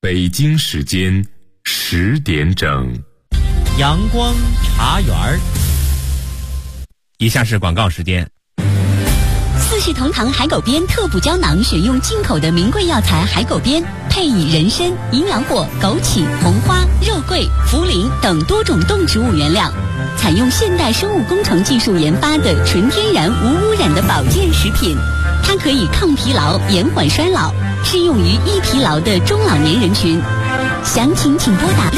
北京时间10点整， 阳光茶园儿。 以下是广告时间。 四世同堂海狗鞭特补胶囊，选用进口的名贵药材海狗鞭，配以人参、营养果、枸杞、红花、肉桂、茯苓等多种动植物原料，采用现代生物工程技术研发的纯天然无污染的保健食品。它可以抗疲劳、延缓衰老，适用于易疲劳的中老年人群。详情请拨打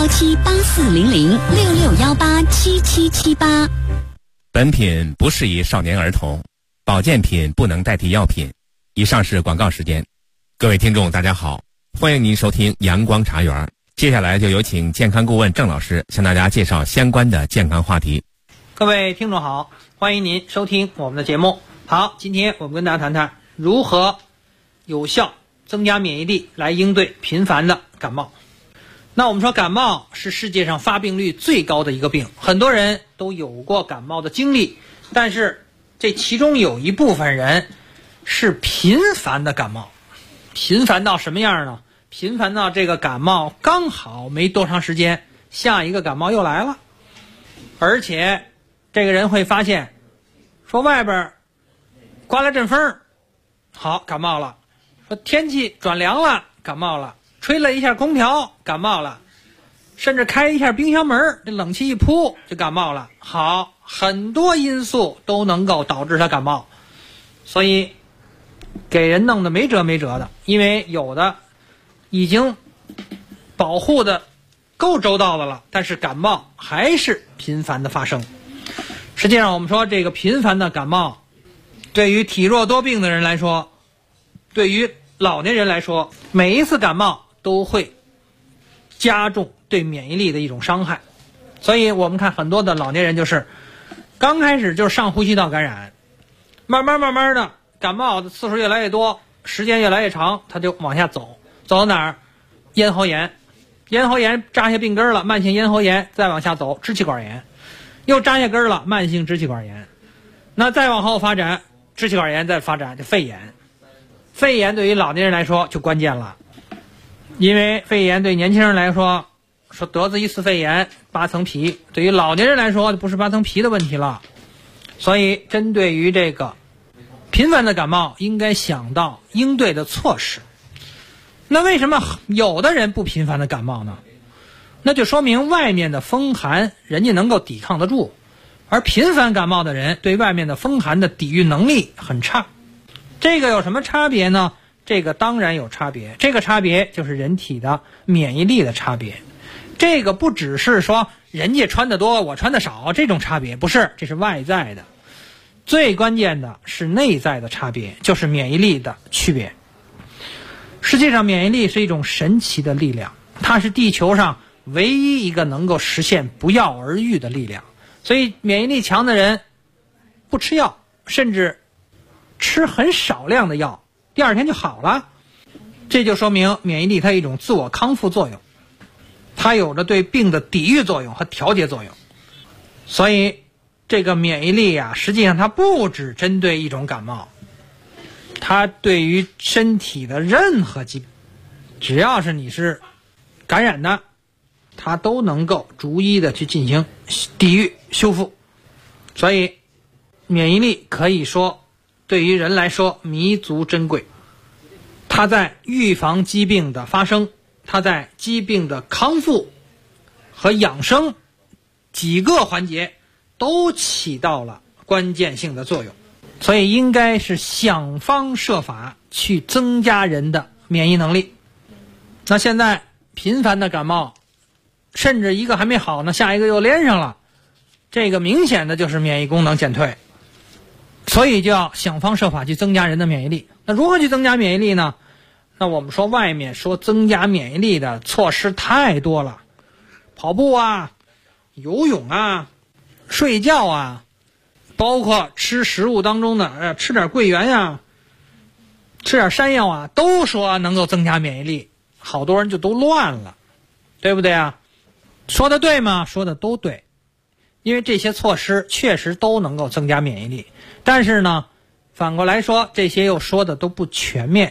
6617840066187778。 本品不适宜少年儿童，保健品不能代替药品。以上是广告时间。各位听众大家好，欢迎您收听阳光茶园。接下来就有请健康顾问郑老师向大家介绍相关的健康话题。 各位听众好，欢迎您收听我们的节目。好，今天我们跟大家谈谈如何有效增加免疫力来应对频繁的感冒。那我们说感冒是世界上发病率最高的一个病，很多人都有过感冒的经历，但是这其中有一部分人是频繁的感冒。频繁到什么样呢？频繁到这个感冒刚好没多长时间，下一个感冒又来了，而且这个人会发现说外边刮了阵风，好，感冒了。说天气转凉了，感冒了。吹了一下空调，感冒了。甚至开一下冰箱门，这冷气一扑就感冒了。好，很多因素都能够导致他感冒，所以给人弄得没辙没辙的。因为有的已经保护的够周到的了，但是感冒还是频繁的发生。实际上我们说这个频繁的感冒对于体弱多病的人来说，对于老年人来说，每一次感冒都会加重对免疫力的一种伤害。所以我们看很多的老年人就是刚开始就是上呼吸道感染，慢慢的感冒的次数越来越多，时间越来越长，他就往下走到哪儿？咽喉炎扎下病根了，慢性咽喉炎，再往下走支气管炎，又扎下根了，慢性支气管炎，那再往后发展支气管炎，再发展就肺炎。肺炎对于老年人来说就关键了，因为肺炎对年轻人来说得子一次肺炎8层皮，对于老年人来说不是8层皮的问题了。所以针对于这个频繁的感冒，应该想到应对的措施。那为什么有的人不频繁的感冒呢？那就说明外面的风寒人家能够抵抗得住，而频繁感冒的人对外面的风寒的抵御能力很差。这个有什么差别呢？这个当然有差别，这个差别就是人体的免疫力的差别。这个不只是说人家穿得多我穿得少这种差别，不是，这是外在的。最关键的是内在的差别，就是免疫力的区别。实际上免疫力是一种神奇的力量，它是地球上唯一一个能够实现不药而愈的力量。所以免疫力强的人不吃药，甚至吃很少量的药，第二天就好了。这就说明免疫力它有一种自我康复作用，它有着对病的抵御作用和调节作用。所以这个免疫力啊，实际上它不只针对一种感冒，它对于身体的任何疾病，只要是你是感染的，它都能够逐一的去进行抵御修复。所以免疫力可以说对于人来说弥足珍贵，它在预防疾病的发生，它在疾病的康复和养生几个环节都起到了关键性的作用。所以应该是想方设法去增加人的免疫能力。那现在频繁的感冒，甚至一个还没好呢，下一个又连上了，这个明显的就是免疫功能减退。所以就要想方设法去增加人的免疫力。那如何去增加免疫力呢？那我们说外面说增加免疫力的措施太多了，跑步啊，游泳啊，睡觉啊，包括吃食物当中的吃点桂圆呀，吃点山药啊，都说能够增加免疫力。好多人就都乱了，对不对啊？说的对吗？说的都对。因为这些措施确实都能够增加免疫力，但是呢反过来说这些又说的都不全面。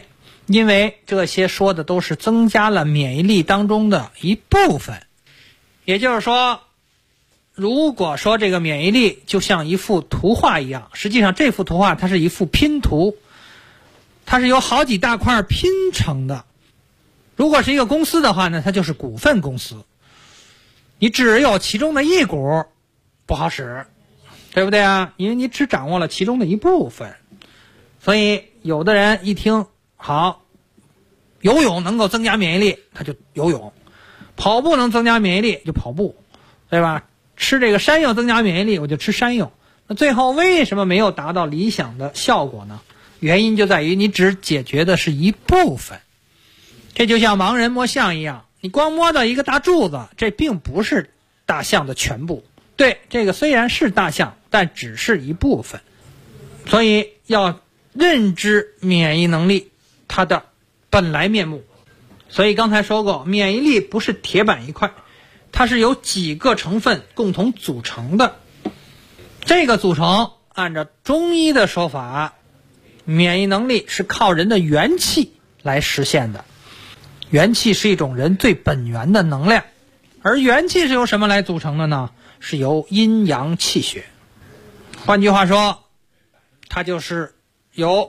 因为这些说的都是增加了免疫力当中的一部分。也就是说，如果说这个免疫力就像一幅图画一样，实际上这幅图画它是一幅拼图，它是由好几大块拼成的。如果是一个公司的话呢，它就是股份公司，你只有其中的一股不好使，对不对啊？因为你只掌握了其中的一部分。所以有的人一听好，游泳能够增加免疫力，他就游泳；跑步能增加免疫力就跑步，对吧？吃这个山药增加免疫力，我就吃山药。那最后为什么没有达到理想的效果呢？原因就在于你只解决的是一部分。这就像盲人摸象一样，你光摸到一个大柱子，这并不是大象的全部。对，这个虽然是大象，但只是一部分。所以要认知免疫能力它的本来面目。所以刚才说过，免疫力不是铁板一块，它是由几个成分共同组成的。这个组成按照中医的说法，免疫能力是靠人的元气来实现的。元气是一种人最本源的能量，而元气是由什么来组成的呢？是由阴阳气血。换句话说，它就是由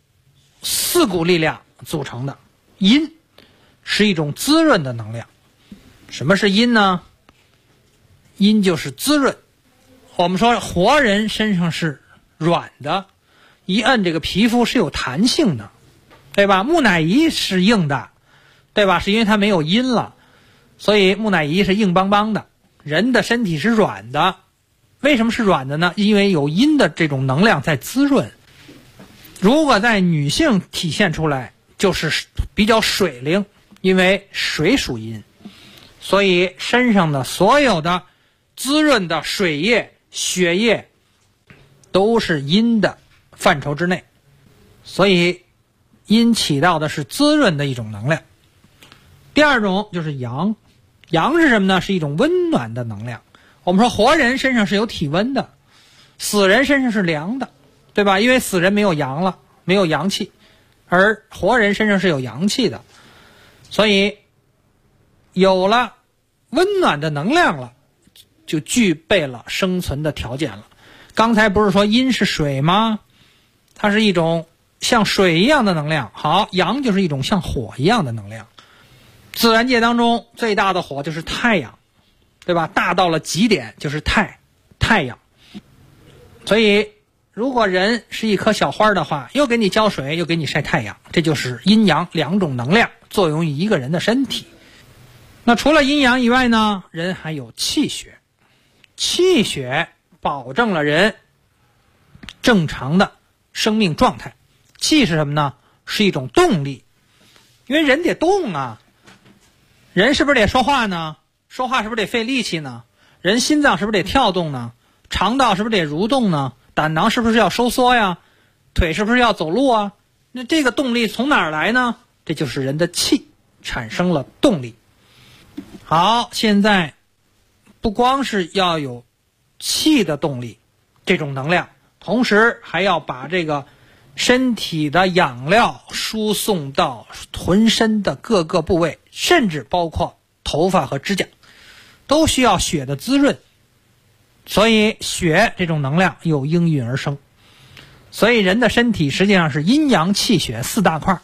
4股力量组成的。阴是一种滋润的能量。什么是阴呢？阴就是滋润。我们说活人身上是软的，一摁这个皮肤是有弹性的，对吧？木乃伊是硬的，对吧？是因为它没有阴了，所以木乃伊是硬邦邦的。人的身体是软的，为什么是软的呢？因为有阴的这种能量在滋润。如果在女性体现出来，就是比较水灵，因为水属阴，所以身上的所有的滋润的水液、血液都是阴的范畴之内，所以阴起到的是滋润的一种能量。第二种就是阳，阳是什么呢？是一种温暖的能量。我们说活人身上是有体温的，死人身上是凉的，对吧？因为死人没有阳了，没有阳气，而活人身上是有阳气的，所以有了温暖的能量了，就具备了生存的条件了。刚才不是说阴是水吗？它是一种像水一样的能量。好，阳就是一种像火一样的能量。自然界当中最大的火就是太阳，对吧？大到了极点就是太阳。所以如果人是一棵小花的话，又给你浇水又给你晒太阳，这就是阴阳两种能量作用于一个人的身体。那除了阴阳以外呢，人还有气血。气血保证了人正常的生命状态。气是什么呢？是一种动力。因为人得动啊，人是不是得说话呢？说话是不是得费力气呢？人心脏是不是得跳动呢？肠道是不是得蠕动呢？胆囊是不是要收缩呀？腿是不是要走路啊？那这个动力从哪儿来呢？这就是人的气产生了动力。好，现在不光是要有气的动力，这种能量，同时还要把这个身体的养料输送到浑身的各个部位，甚至包括头发和指甲，都需要血的滋润。所以血这种能量又应运而生。所以人的身体实际上是阴阳气血4大块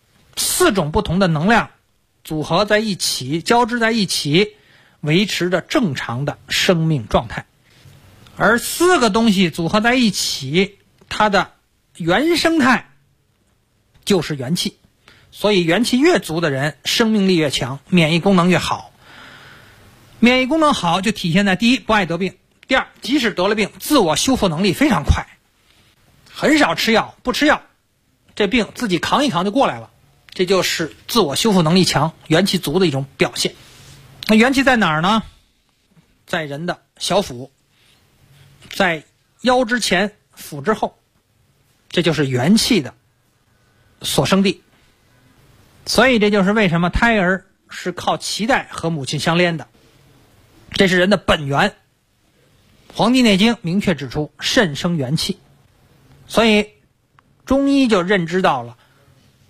，4种不同的能量组合在一起，交织在一起，维持着正常的生命状态。而4个东西组合在一起，它的原生态就是元气。所以元气越足的人，生命力越强，免疫功能越好。免疫功能好就体现在第一，不爱得病；第二，即使得了病，自我修复能力非常快，很少吃药，不吃药，这病自己扛一扛就过来了。这就是自我修复能力强、元气足的一种表现。那元气在哪儿呢？在人的小腹，在腰之前，腹之后，这就是元气的所生地。所以这就是为什么胎儿是靠脐带和母亲相连的，这是人的本源。黄帝内经明确指出，肾生元气。所以中医就认知到了，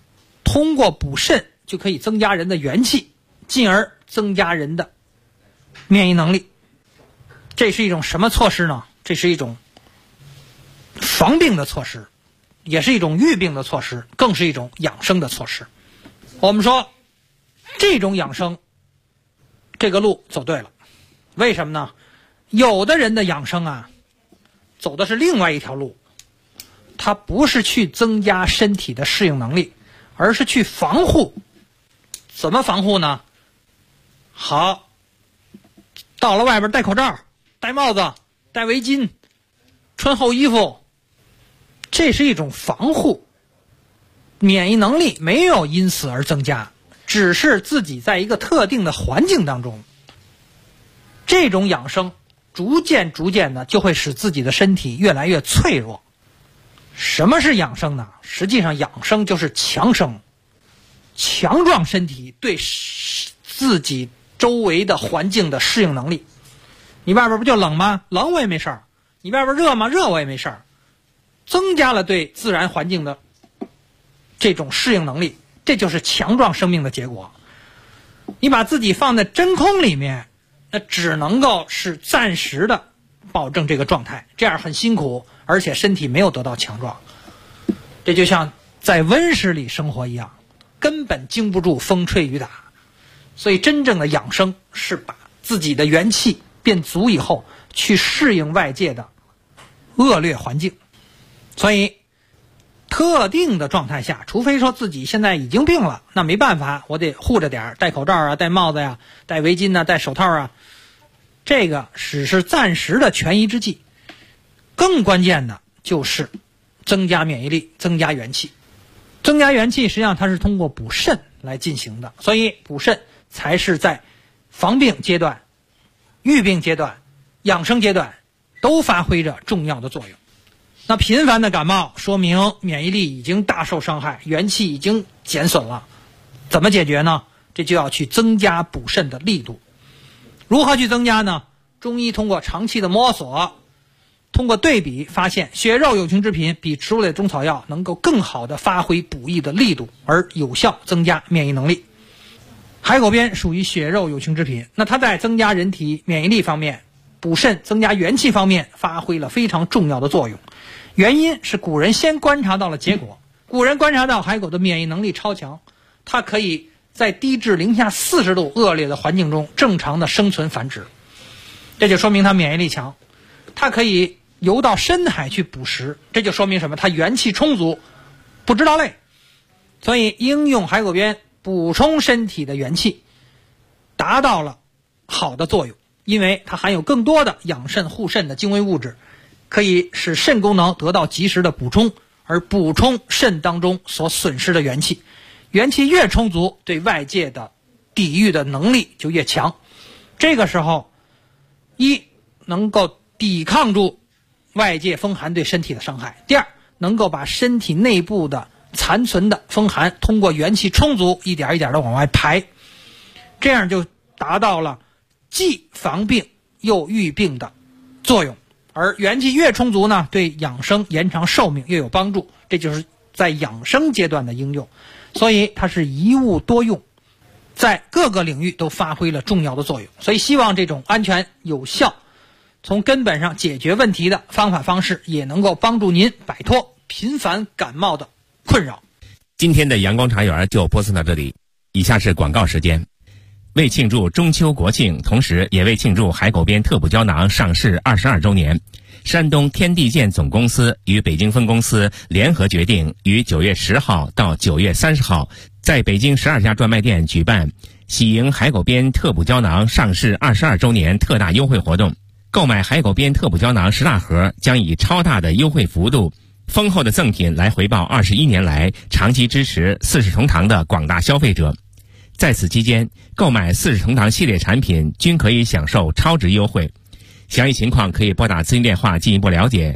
通过补肾就可以增加人的元气，进而增加人的免疫能力。这是一种什么措施呢？这是一种防病的措施，也是一种预病的措施，更是一种养生的措施。我们说这种养生这个路走对了，为什么呢？有的人的养生啊走的是另外一条路，他不是去增加身体的适应能力，而是去防护。怎么防护呢？好，到了外边戴口罩、戴帽子、戴围巾、穿厚衣服，这是一种防护。免疫能力没有因此而增加，只是自己在一个特定的环境当中，这种养生逐渐的就会使自己的身体越来越脆弱。什么是养生呢？实际上养生就是强生，强壮身体对自己周围的环境的适应能力。你外边不就冷吗？冷我也没事儿。你外边热吗？热我也没事儿。增加了对自然环境的这种适应能力，这就是强壮生命的结果。你把自己放在真空里面，那只能够是暂时的保证这个状态，这样很辛苦，而且身体没有得到强壮。这就像在温室里生活一样，根本经不住风吹雨打。所以真正的养生是把自己的元气变足以后，去适应外界的恶劣环境。所以特定的状态下，除非说自己现在已经病了，那没办法，我得护着点，戴口罩啊，戴帽子呀，戴围巾啊，戴手套啊，这个只是暂时的权宜之计。更关键的就是增加免疫力，增加元气。增加元气实际上它是通过补肾来进行的，所以补肾才是在防病阶段、预病阶段、养生阶段都发挥着重要的作用。那频繁的感冒说明免疫力已经大受伤害，元气已经减损了。怎么解决呢？这就要去增加补肾的力度。如何去增加呢？中医通过长期的摸索，通过对比发现血肉有情之品比植物类中草药能够更好的发挥补益的力度，而有效增加免疫能力。海狗鞭属于血肉有情之品，那它在增加人体免疫力方面、补肾增加元气方面发挥了非常重要的作用。原因是古人先观察到了结果，古人观察到海狗的免疫能力超强，它可以在低至零下40度恶劣的环境中正常的生存繁殖，这就说明它免疫力强。它可以游到深海去捕食，这就说明什么？它元气充足，不知道累。所以应用海狗鞭补充身体的元气，达到了好的作用，因为它含有更多的养肾护肾的精微物质，可以使肾功能得到及时的补充，而补充肾当中所损失的元气。元气越充足，对外界的抵御的能力就越强。这个时候，一能够抵抗住外界风寒对身体的伤害，第二能够把身体内部的残存的风寒通过元气充足一点一点的往外排，这样就达到了既防病又预病的作用。而元气越充足呢，对养生延长寿命越有帮助，这就是在养生阶段的应用。所以它是一物多用，在各个领域都发挥了重要的作用。所以希望这种安全有效从根本上解决问题的方法方式，也能够帮助您摆脱频繁感冒的困扰。 今天的阳光茶园就播送到这里，以下是广告时间。为庆祝中秋国庆，同时也为庆祝海狗鞭特补胶囊上市22周年，山东天地健总公司与北京分公司联合决定，于9月10号到9月30号，在北京12家专卖店举办喜迎海狗鞭特补胶囊上市22周年特大优惠活动。购买海狗鞭特补胶囊10大盒，将以超大的优惠幅度、丰厚的赠品来回报21年来长期支持四世同堂的广大消费者。在此期间，购买四世同堂系列产品均可以享受超值优惠。详细情况可以拨打咨询电话进一步了解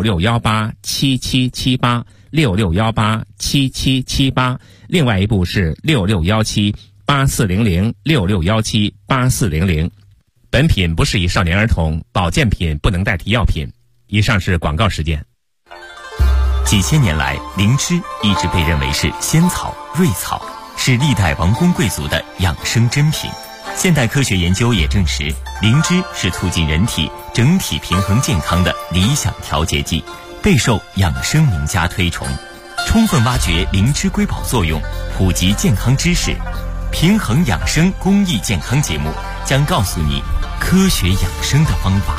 ，66187778 66187778，另外一部是66178400 66178400。本品不适宜少年儿童，保健品不能代替药品。以上是广告时间。 几千年来，灵芝一直被认为是仙草、瑞草，是历代王公贵族的养生珍品。现代科学研究也证实，灵芝是促进人体整体平衡健康的理想调节剂，备受养生名家推崇。充分挖掘灵芝瑰宝作用，普及健康知识，平衡养生公益健康节目将告诉你科学养生的方法。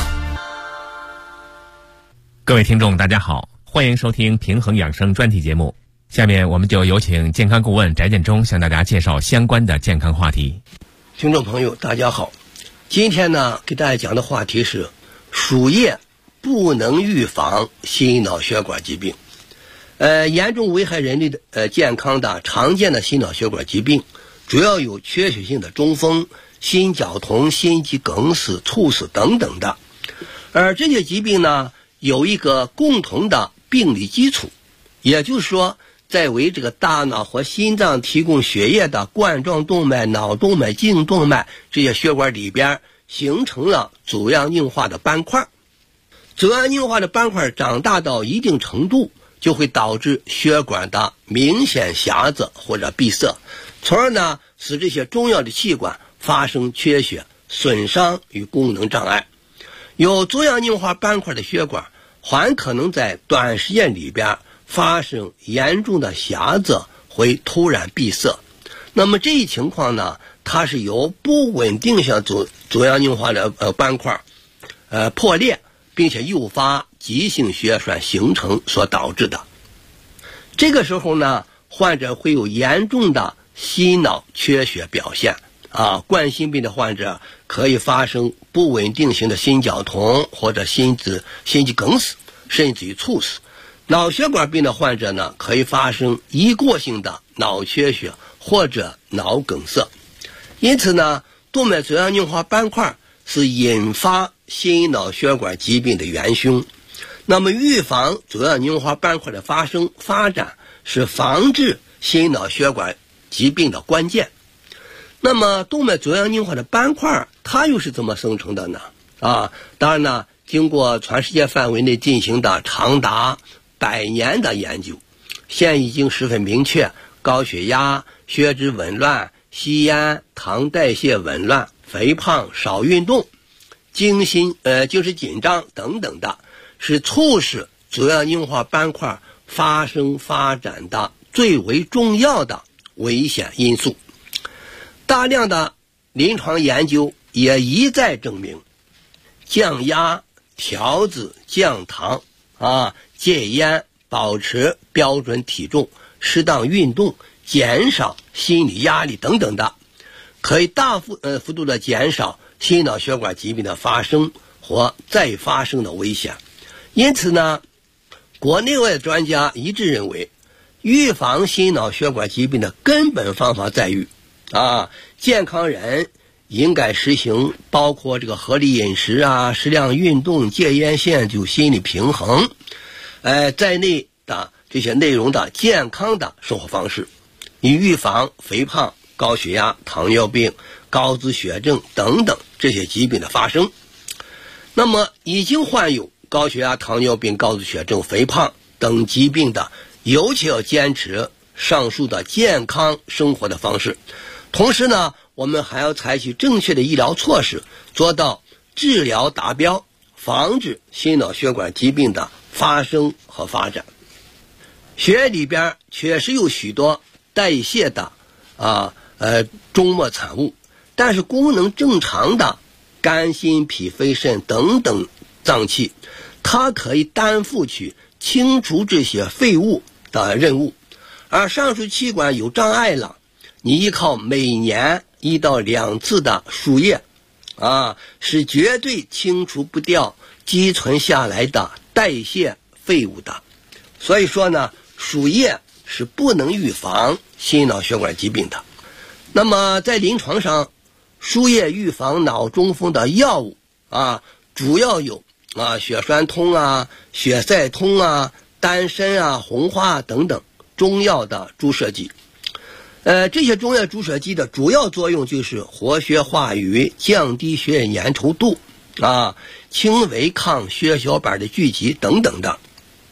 各位听众大家好，欢迎收听平衡养生专题节目。下面我们就有请健康顾问翟建中向大家介绍相关的健康话题。 听众朋友大家好，今天呢给大家讲的话题是鼠叶不能预防心脑血管疾病。严重危害人类的健康的常见的心脑血管疾病主要有缺血性的中风、心绞痛、心肌梗死、猝死等等的。而这些疾病呢有一个共同的病理基础，也就是说在为这个大脑和心脏提供血液的冠状动脉、脑动脉、颈动脉这些血管里边形成了组样硬化的斑块。组样硬化的斑块长大到一定程度，就会导致血管的明显狭窄或者闭塞，从而呢使这些重要的器官发生缺血、损伤与功能障碍。有组样硬化斑块的血管很可能在短时间里边发生严重的狭窄，会突然闭塞。那么这一情况呢，它是由不稳定性组样硬化的斑块破裂，并且诱发急性血栓形成所导致的。这个时候呢，患者会有严重的心脑缺血表现冠心病的患者可以发生不稳定型的心绞痛或者心肌梗死，甚至于猝死。脑血管病的患者呢，可以发生一过性的脑缺血或者脑梗塞。因此呢，动脉组样硬化斑块是引发心脑血管疾病的元凶。那么预防组样硬化斑块的发生发展是防治心脑血管疾病的关键。那么动脉组样硬化的斑块它又是怎么生成的呢？当然呢，经过全世界范围内进行的长达100年的研究，现已经十分明确，高血压、血脂紊乱、吸烟、糖代谢紊乱、肥胖、少运动、精神紧张等等的，是促使组样硬化斑块发生发展的最为重要的危险因素。大量的临床研究也一再证明，降压、调子、降糖戒烟、保持标准体重、适当运动、减少心理压力等等的，可以大幅度的减少心脑血管疾病的发生或再发生的危险。因此呢，国内外的专家一致认为，预防心脑血管疾病的根本方法在于健康人应该实行包括这个合理饮食适量运动、戒烟限酒、心理平衡在内的这些内容的健康的生活方式，以预防肥胖、高血压、糖尿病、高脂血症等等这些疾病的发生。那么已经患有高血压、糖尿病、高脂血症、肥胖等疾病的，尤其要坚持上述的健康生活的方式。同时呢，我们还要采取正确的医疗措施，做到治疗达标，防止心脑血管疾病的发生和发展。血液里边确实有许多代谢的终末产物，但是功能正常的肝、心、脾、肺、肾等等脏器，它可以担负起清除这些废物的任务。而上述器官有障碍了，你依靠每年1到2次的输液是绝对清除不掉积存下来的代谢废物的。所以说呢，输液是不能预防心脑血管疾病的。那么在临床上，输液预防脑中风的药物主要有血栓通血塞通丹参红花等等中药的注射剂。这些中药注射剂的主要作用就是活血化瘀、降低血液粘稠度轻微抗血小板的聚集等等的。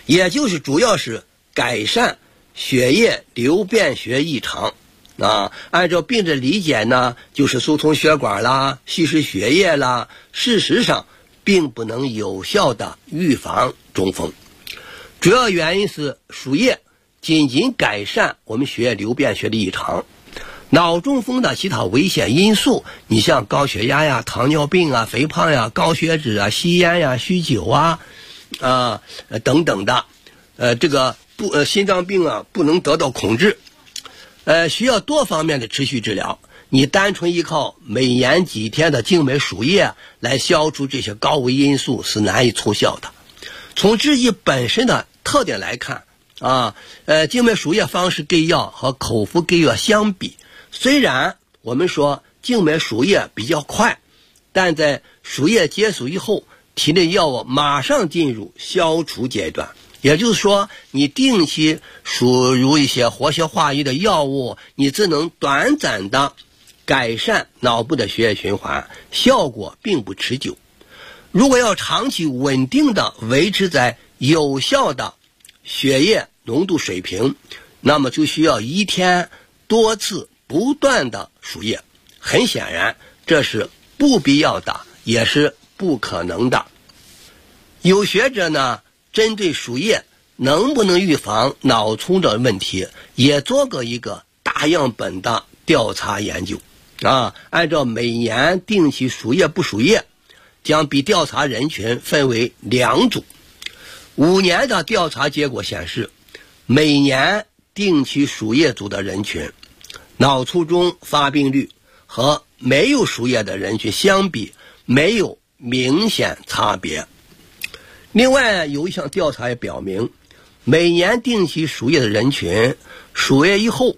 也就是主要是改善血液流变学异常。按照病症理解呢，就是疏通血管啦，稀释血液啦，事实上并不能有效的预防中风。主要原因是输液仅仅改善我们血液流变学的异常，脑中风的其他危险因素，你像高血压呀、糖尿病啊、肥胖呀、高血脂啊、吸烟呀、酗酒啊等等的，这个心脏病啊不能得到控制，需要多方面的持续治疗。你单纯依靠每年几天的静脉输液来消除这些高危因素是难以奏效的。从制剂本身的特点来看静脉输液方式给药和口服给药相比，虽然我们说静脉输液比较快，但在输液结束以后，体内药物马上进入消除阶段。也就是说，你定期输入一些活血化瘀的药物，你只能短暂的改善脑部的血液循环，效果并不持久。如果要长期稳定的维持在有效的血液浓度水平，那么就需要一天多次不断的输液。很显然，这是不必要的，也是不可能的。有学者呢，针对输液能不能预防脑冲的问题，也做过一个大样本的调查研究按照每年定期输液不输液，将被调查人群分为2组。5年的调查结果显示，每年定期输液组的人群，脑卒中发病率和没有输液的人群相比没有明显差别。另外，有一项调查也表明，每年定期输液的人群，输液以后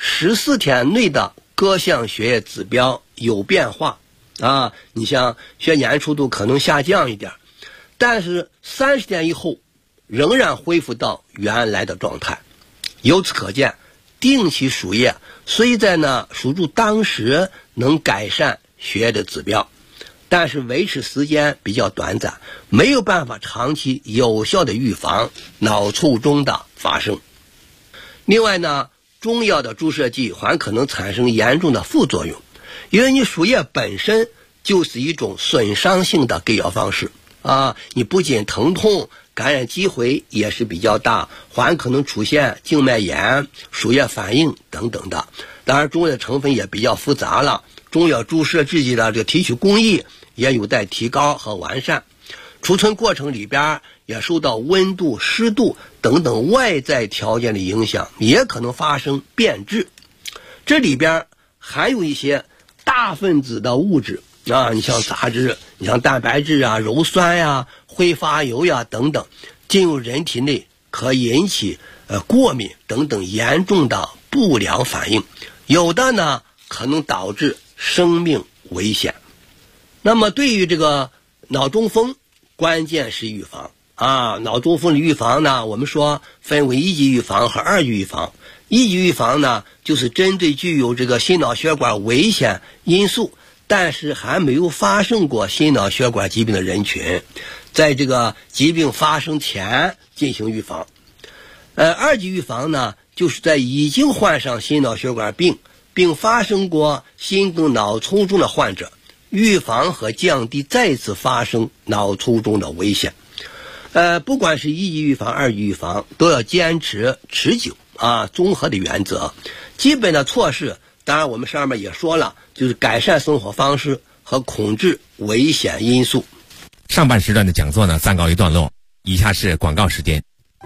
14天内的各项血液指标有变化你像血粘稠度可能下降一点，但是30天以后仍然恢复到原来的状态。由此可见，定期输液虽在输入当时能改善血液的指标，但是维持时间比较短暂，没有办法长期有效的预防脑卒中的发生。另外中药的注射剂还可能产生严重的副作用，因为你输液本身就是一种损伤性的给药方式你不仅疼痛，感染机会也是比较大，还可能出现静脉炎、输液反应等等的。当然，中药的成分也比较复杂了，中药注射制剂的这个提取工艺也有待提高和完善。储存过程里边也受到温度、湿度等等外在条件的影响，也可能发生变质。这里边还有一些大分子的物质你像杂质，你像蛋白质鞣酸挥发油等等，进入人体内可引起过敏等等严重的不良反应，有的可能导致生命危险。那么对于这个脑中风，关键是预防脑中风的预防我们说分为1级预防和2级预防。1级预防就是针对具有这个心脑血管危险因素，但是还没有发生过心脑血管疾病的人群，在这个疾病发生前进行预防。2级预防就是在已经患上心脑血管病并发生过心梗脑卒中的患者，预防和降低再次发生脑卒中的危险。不管是1级预防、2级预防，都要坚持持久综合的原则。基本的措施当然我们上面也说了，就是改善生活方式和控制危险因素。 上半时段的讲座暂告一段落，以下是广告时间。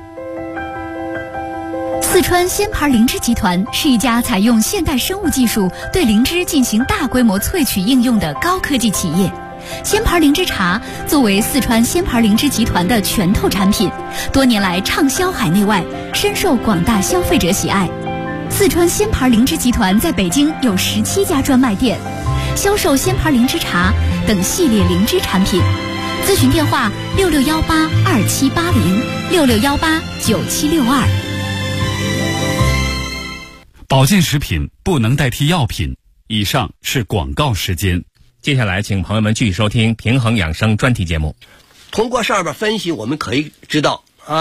四川仙牌灵芝集团是一家采用现代生物技术对灵芝进行大规模萃取应用的高科技企业。仙牌灵芝茶作为四川仙牌灵芝集团的拳头产品，多年来畅销海内外，深受广大消费者喜爱。四川仙牌灵芝集团在北京有17家专卖店，销售仙牌灵芝茶等系列灵芝产品。咨询电话6618278066189762。 保健食品不能代替药品。以上是广告时间。 接下来请朋友们继续收听平衡养生专题节目。 通过上边分析，我们可以知道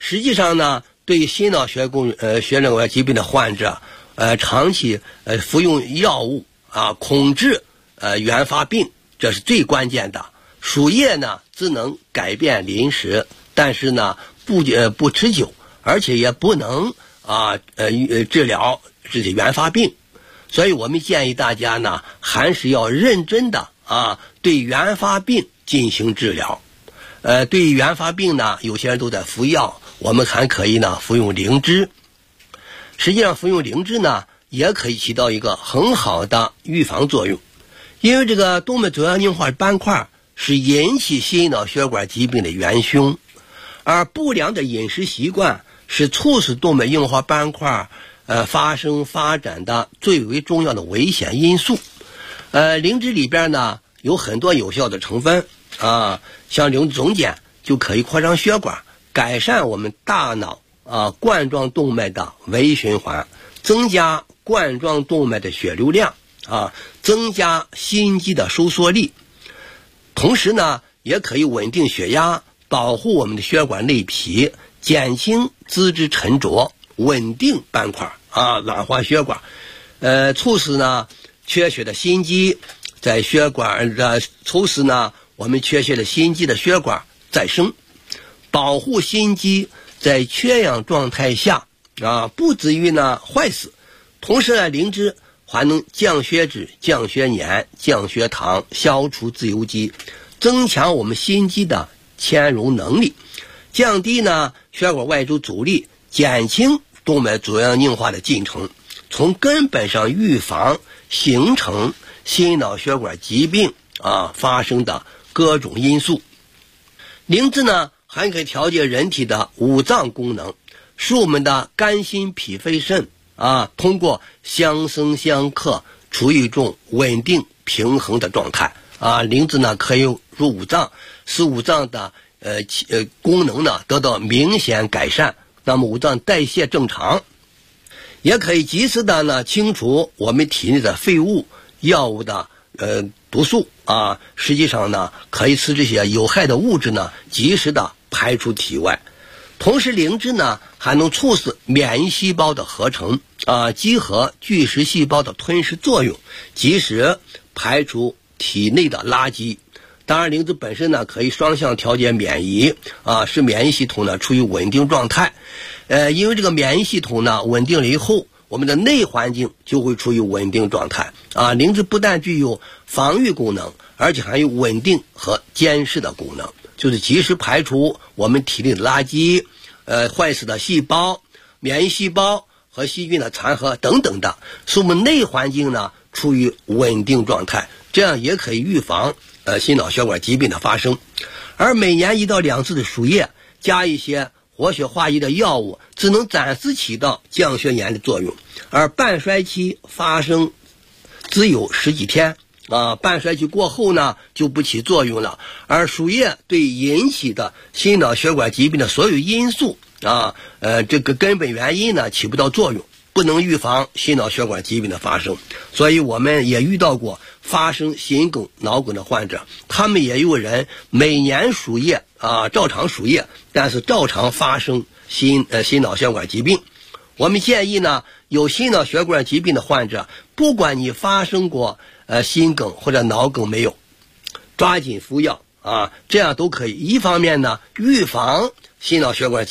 实际上呢，对于心脑血管疾病的患者，长期服用药物控制原发病，这是最关键的。输液呢只能改变临时，但是呢不持久，而且也不能治疗这些原发病。所以我们建议大家呢，还是要认真的对原发病进行治疗。对于原发病呢，有些人都在服药，我们还可以呢服用灵芝。实际上服用灵芝呢，也可以起到一个很好的预防作用。因为这个动脉粥样硬化斑块是引起心脑血管疾病的元凶，而不良的饮食习惯是促使动脉硬化斑块发展的最为重要的危险因素。灵芝里边呢有很多有效的成分像灵芝总碱就可以扩张血管，改善我们大脑冠状动脉的微循环，增加冠状动脉的血流量增加心肌的收缩力，同时呢也可以稳定血压，保护我们的血管内皮，减轻资质沉着，稳定斑块软化血管，促使呢缺血的心肌在血管促使呢我们缺血的心肌的血管再生，保护心肌在缺氧状态下不至于呢坏死。同时呢，灵芝还能降血脂、降血粘、降血糖，消除自由基，增强我们心肌的牵容能力，降低呢血管外周阻力，减轻动脉粥样硬化的进程，从根本上预防形成心脑血管疾病发生的各种因素。灵芝呢还可以调节人体的五脏功能，使我们的肝心脾肺肾通过相生相克处于一种稳定平衡的状态灵芝呢可以入五脏，使五脏的功能呢得到明显改善，那么五脏代谢正常，也可以及时的呢清除我们体内的废物、药物的毒素实际上呢可以使这些有害的物质呢及时的排出体外。同时灵芝呢还能促使免疫细胞的合成激活巨噬细胞的吞噬作用，及时排除体内的垃圾。当然灵芝本身呢可以双向调节免疫使免疫系统呢处于稳定状态。因为这个免疫系统呢稳定了以后，我们的内环境就会处于稳定状态灵芝不但具有防御功能，而且还有稳定和监视的功能，就是及时排除我们体内的垃圾、坏死的细胞、免疫细胞和细菌的残骸等等的，使我们内环境呢处于稳定状态，这样也可以预防心脑血管疾病的发生。而每年1到2次的输液，加一些活血化瘀的药物，只能暂时起到降血粘的作用，而半衰期发生只有10几天半衰期过后呢就不起作用了。而输液对引起的心脑血管疾病的所有因素这个根本原因呢起不到作用，不能预防心脑血管疾病的发生。所以我们也遇到过发生心梗、脑梗的患者，他们也有人每年输液照常输液，但是照常发生心脑血管疾病。我们建议呢，有心脑血管疾病的患者，不管你发生过心梗或者脑梗没有，抓紧服药这样都可以。一方面呢，预防心脑血管疾病